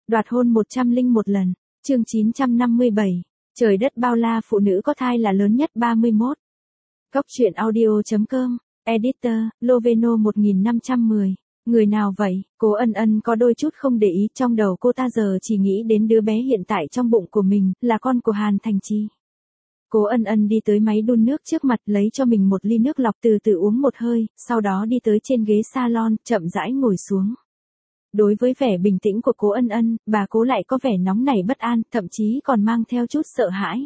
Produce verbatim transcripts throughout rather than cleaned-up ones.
Đoạt hôn một trăm lẻ một lần. Chương chín trăm năm mươi bảy. Trời đất bao la, phụ nữ có thai là lớn nhất. ba mươi mốt. Góc truyện audio chấm com. Editor, Loveno một nghìn năm trăm mười. Người nào vậy? Cố Ân Ân có đôi chút không để ý, trong đầu cô ta giờ chỉ nghĩ đến đứa bé hiện tại trong bụng của mình, là con của Hàn Thành Chi. Cố Ân Ân đi tới máy đun nước trước mặt, lấy cho mình một ly nước lọc, từ từ uống một hơi, sau đó đi tới trên ghế salon, chậm rãi ngồi xuống. Đối với vẻ bình tĩnh của Cố Ân Ân, bà Cố lại có vẻ nóng nảy bất an, thậm chí còn mang theo chút sợ hãi.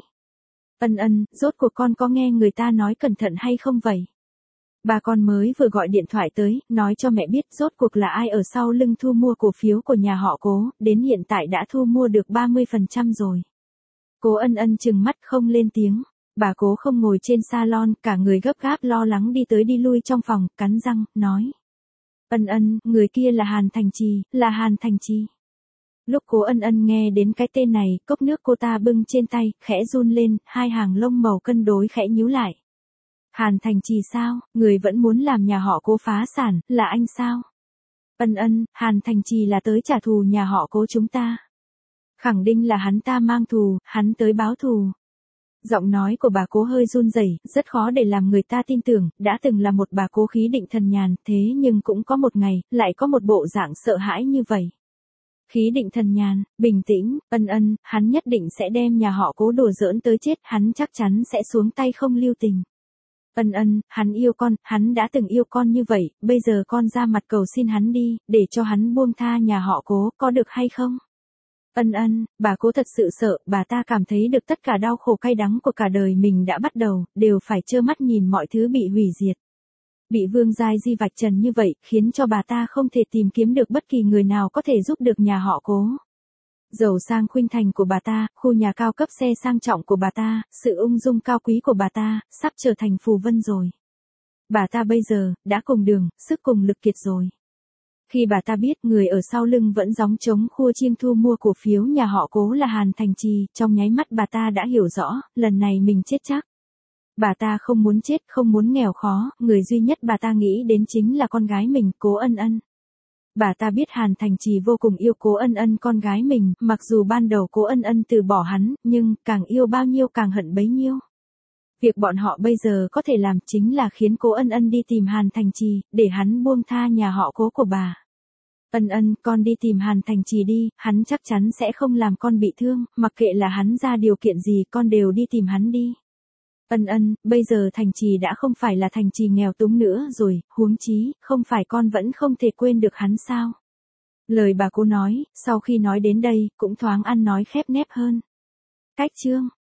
Ân Ân, rốt cuộc con có nghe người ta nói cẩn thận hay không vậy? Bà con mới vừa gọi điện thoại tới, nói cho mẹ biết rốt cuộc là ai ở sau lưng thu mua cổ phiếu của nhà họ Cố, đến hiện tại đã thu mua được ba mươi phần trăm rồi. Cố Ân Ân trừng mắt không lên tiếng. Bà Cố không ngồi trên salon, cả người gấp gáp lo lắng đi tới đi lui trong phòng, cắn răng, nói. Ân Ân, người kia là Hàn Thành Chi, là Hàn Thành Chi. Lúc Cố Ân Ân nghe đến cái tên này, cốc nước cô ta bưng trên tay, khẽ run lên, hai hàng lông màu cân đối khẽ nhíu lại. Hàn Thành Chi sao, người vẫn muốn làm nhà họ Cố phá sản, là anh sao? Ân Ân, Hàn Thành Chi là tới trả thù nhà họ Cố chúng ta. Khẳng định là hắn ta mang thù, hắn tới báo thù. Giọng nói của bà Cố hơi run rẩy, rất khó để làm người ta tin tưởng, đã từng là một bà Cố khí định thần nhàn, thế nhưng cũng có một ngày, lại có một bộ dạng sợ hãi như vậy. Khí định thần nhàn, bình tĩnh, Ân Ân, hắn nhất định sẽ đem nhà họ Cố đùa giỡn tới chết, hắn chắc chắn sẽ xuống tay không lưu tình. Ân Ân, hắn yêu con, hắn đã từng yêu con như vậy, bây giờ con ra mặt cầu xin hắn đi, để cho hắn buông tha nhà họ Cố, có được hay không? Ân Ân, bà Cố thật sự sợ, bà ta cảm thấy được tất cả đau khổ cay đắng của cả đời mình đã bắt đầu, đều phải trơ mắt nhìn mọi thứ bị hủy diệt. Bị Vương Giai Di vạch trần như vậy, khiến cho bà ta không thể tìm kiếm được bất kỳ người nào có thể giúp được nhà họ Cố. Giàu sang khuynh thành của bà ta, khu nhà cao cấp xe sang trọng của bà ta, sự ung dung cao quý của bà ta, sắp trở thành phù vân rồi. Bà ta bây giờ, đã cùng đường, sức cùng lực kiệt rồi. Khi bà ta biết người ở sau lưng vẫn gióng trống khua chiêng thu mua cổ phiếu nhà họ Cố là Hàn Thành Chi, trong nháy mắt bà ta đã hiểu rõ, lần này mình chết chắc. Bà ta không muốn chết, không muốn nghèo khó, người duy nhất bà ta nghĩ đến chính là con gái mình, Cố Ân Ân. Bà ta biết Hàn Thành Chi vô cùng yêu Cố Ân Ân con gái mình, mặc dù ban đầu Cố Ân Ân từ bỏ hắn, nhưng càng yêu bao nhiêu càng hận bấy nhiêu. Việc bọn họ bây giờ có thể làm chính là khiến Cố Ân Ân đi tìm Hàn Thành Chi, để hắn buông tha nhà họ Cố của bà. Ân Ân, con đi tìm Hàn Thành Chi đi, hắn chắc chắn sẽ không làm con bị thương, mặc kệ là hắn ra điều kiện gì con đều đi tìm hắn đi. Ân Ân, bây giờ Thành Chi đã không phải là Thành Chi nghèo túng nữa rồi, huống chí, không phải con vẫn không thể quên được hắn sao? Lời bà Cố nói, sau khi nói đến đây, cũng thoáng ăn nói khép nép hơn. Cách chương.